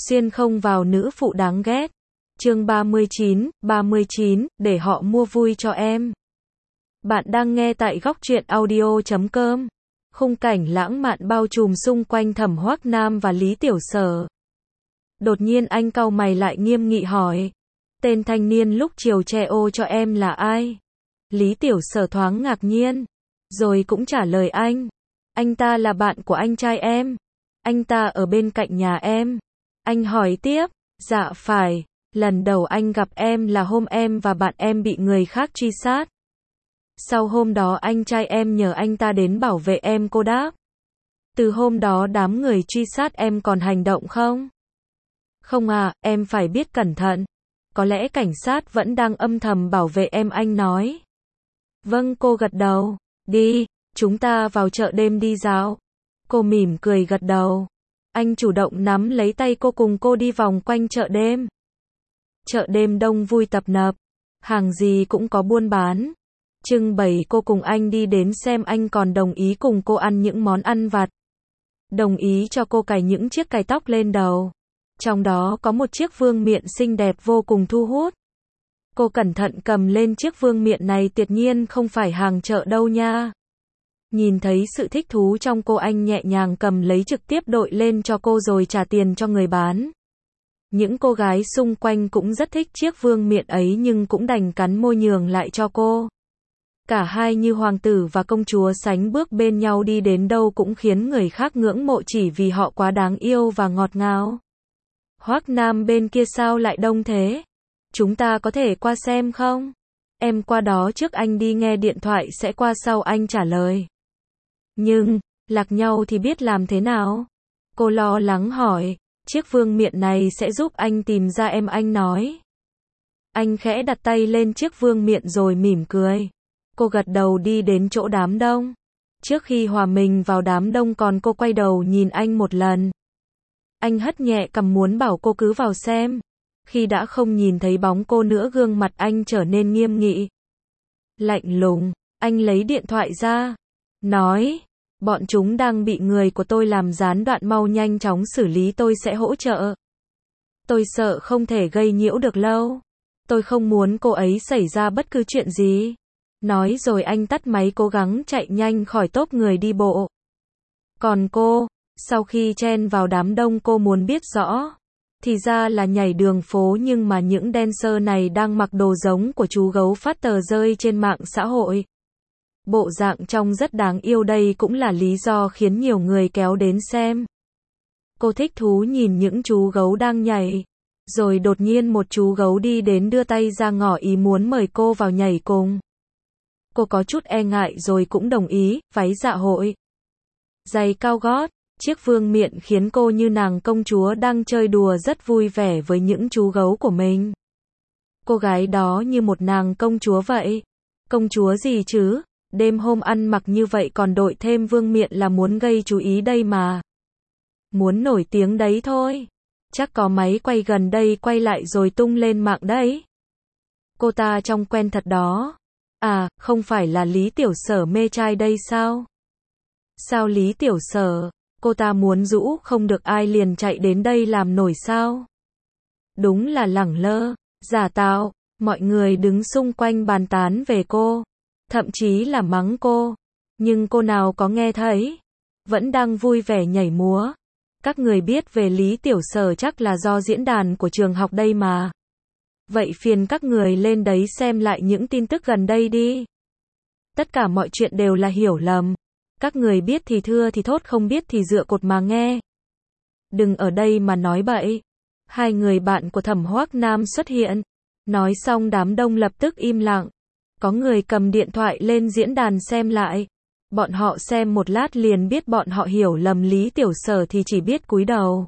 Xuyên không vào nữ phụ đáng ghét. Chương 39, để họ mua vui cho em. Bạn đang nghe tại góc truyện audio.com. Khung cảnh lãng mạn bao trùm xung quanh Thẩm Hoắc Nam và Lý Tiểu Sở. Đột nhiên anh cau mày lại nghiêm nghị hỏi. Tên thanh niên lúc chiều che ô cho em là ai? Lý Tiểu Sở thoáng ngạc nhiên. Rồi cũng trả lời anh. Anh ta là bạn của anh trai em. Anh ta ở bên cạnh nhà em. Anh hỏi tiếp. Dạ phải. Lần đầu anh gặp em là hôm em và bạn em bị người khác truy sát. Sau hôm đó anh trai em nhờ anh ta đến bảo vệ em, cô đáp. Từ hôm đó đám người truy sát em còn hành động không? Không à, em phải biết cẩn thận. Có lẽ cảnh sát vẫn đang âm thầm bảo vệ em, anh nói. Vâng, cô gật đầu. Đi, chúng ta vào chợ đêm đi dạo. Cô mỉm cười gật đầu. Anh chủ động nắm lấy tay cô cùng cô đi vòng quanh chợ đêm. Chợ đêm đông vui tấp nập. Hàng gì cũng có buôn bán. Trưng bày, cô cùng anh đi đến xem, anh còn đồng ý cùng cô ăn những món ăn vặt. Đồng ý cho cô cài những chiếc cài tóc lên đầu. Trong đó có một chiếc vương miện xinh đẹp vô cùng thu hút. Cô cẩn thận cầm lên chiếc vương miện này, tuyệt nhiên không phải hàng chợ đâu nha. Nhìn thấy sự thích thú trong cô, anh nhẹ nhàng cầm lấy, trực tiếp đội lên cho cô rồi trả tiền cho người bán. Những cô gái xung quanh cũng rất thích chiếc vương miện ấy nhưng cũng đành cắn môi nhường lại cho cô. Cả hai như hoàng tử và công chúa sánh bước bên nhau, đi đến đâu cũng khiến người khác ngưỡng mộ chỉ vì họ quá đáng yêu và ngọt ngào. Hoắc Nam bên kia sao lại đông thế? Chúng ta có thể qua xem không? Em qua đó trước, anh đi, nghe điện thoại sẽ qua sau, anh trả lời. Nhưng, lạc nhau thì biết làm thế nào? Cô lo lắng hỏi. Chiếc vương miện này sẽ giúp anh tìm ra em, anh nói. Anh khẽ đặt tay lên chiếc vương miện rồi mỉm cười. Cô gật đầu đi đến chỗ đám đông. Trước khi hòa mình vào đám đông còn cô quay đầu nhìn anh một lần. Anh hất nhẹ cằm muốn bảo cô cứ vào xem. Khi đã không nhìn thấy bóng cô nữa, gương mặt anh trở nên nghiêm nghị. Lạnh lùng, anh lấy điện thoại ra. Nói, bọn chúng đang bị người của tôi làm gián đoạn, mau nhanh chóng xử lý, tôi sẽ hỗ trợ. Tôi sợ không thể gây nhiễu được lâu. Tôi không muốn cô ấy xảy ra bất cứ chuyện gì. Nói rồi anh tắt máy, cố gắng chạy nhanh khỏi tốp người đi bộ. Còn cô, sau khi chen vào đám đông, cô muốn biết rõ. Thì ra là nhảy đường phố, nhưng mà những dancer này đang mặc đồ giống của chú gấu phát tờ rơi trên mạng xã hội. Bộ dạng trông rất đáng yêu, đây cũng là lý do khiến nhiều người kéo đến xem. Cô thích thú nhìn những chú gấu đang nhảy. Rồi đột nhiên một chú gấu đi đến đưa tay ra ngỏ ý muốn mời cô vào nhảy cùng. Cô có chút e ngại rồi cũng đồng ý, váy dạ hội, giày cao gót, chiếc vương miện khiến cô như nàng công chúa đang chơi đùa rất vui vẻ với những chú gấu của mình. Cô gái đó như một nàng công chúa vậy. Công chúa gì chứ? Đêm hôm ăn mặc như vậy còn đội thêm vương miện là muốn gây chú ý đây mà. Muốn nổi tiếng đấy thôi. Chắc có máy quay gần đây quay lại rồi tung lên mạng đấy. Cô ta trông quen thật đó. À, không phải là Lý Tiểu Sở mê trai đây sao? Sao Lý Tiểu Sở? Cô ta muốn rũ không được ai liền chạy đến đây làm nổi sao? Đúng là lẳng lơ, giả tạo. Mọi người đứng xung quanh bàn tán về cô. Thậm chí là mắng cô. Nhưng cô nào có nghe thấy. Vẫn đang vui vẻ nhảy múa. Các người biết về Lý Tiểu Sở chắc là do diễn đàn của trường học đây mà. Vậy phiền các người lên đấy xem lại những tin tức gần đây đi. Tất cả mọi chuyện đều là hiểu lầm. Các người biết thì thưa thì thốt, không biết thì dựa cột mà nghe. Đừng ở đây mà nói bậy. Hai người bạn của Thẩm Hoắc Nam xuất hiện. Nói xong đám đông lập tức im lặng. Có người cầm điện thoại lên diễn đàn xem lại. Bọn họ xem một lát liền biết bọn họ hiểu lầm Lý Tiểu Sở thì chỉ biết cúi đầu.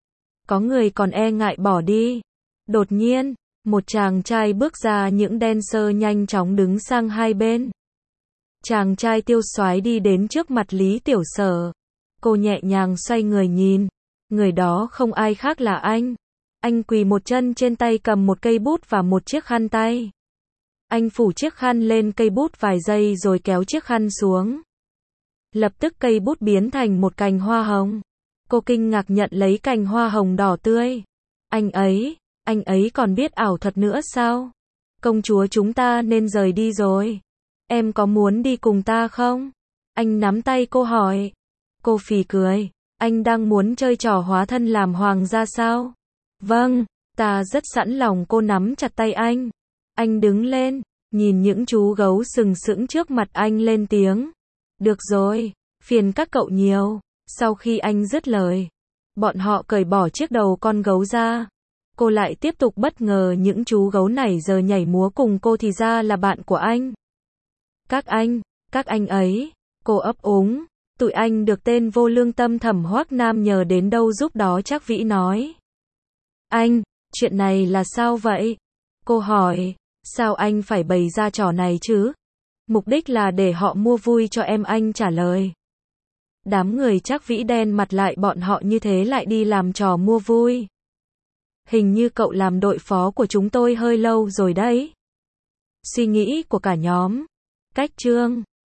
Có người còn e ngại bỏ đi. Đột nhiên, một chàng trai bước ra, những dancer nhanh chóng đứng sang hai bên. Chàng trai tiêu xoái đi đến trước mặt Lý Tiểu Sở. Cô nhẹ nhàng xoay người nhìn. Người đó không ai khác là anh. Anh quỳ một chân trên tay, cầm một cây bút và một chiếc khăn tay. Anh phủ chiếc khăn lên cây bút vài giây rồi kéo chiếc khăn xuống. Lập tức cây bút biến thành một cành hoa hồng. Cô kinh ngạc nhận lấy cành hoa hồng đỏ tươi. Anh ấy còn biết ảo thuật nữa sao? Công chúa chúng ta nên rời đi rồi. Em có muốn đi cùng ta không? Anh nắm tay cô hỏi. Cô phì cười. Anh đang muốn chơi trò hóa thân làm hoàng gia sao? Vâng, ta rất sẵn lòng. Cô nắm chặt tay anh. Anh đứng lên, nhìn những chú gấu sừng sững trước mặt anh lên tiếng. Được rồi, phiền các cậu nhiều. Sau khi anh dứt lời, bọn họ cởi bỏ chiếc đầu con gấu ra. Cô lại tiếp tục bất ngờ những chú gấu này giờ nhảy múa cùng cô thì ra là bạn của anh. Các anh ấy, cô ấp úng, tụi anh được tên vô lương tâm Thẩm Hoắc Nam nhờ đến đâu giúp đó. Trác Vĩ nói. Anh, chuyện này là sao vậy? Cô hỏi, sao anh phải bày ra trò này chứ? Mục đích là để họ mua vui cho em, anh trả lời. Đám người Trác Vĩ đen mặt lại, bọn họ như thế lại đi làm trò mua vui. Hình như cậu làm đội phó của chúng tôi hơi lâu rồi đấy. Suy nghĩ của cả nhóm. Cách chương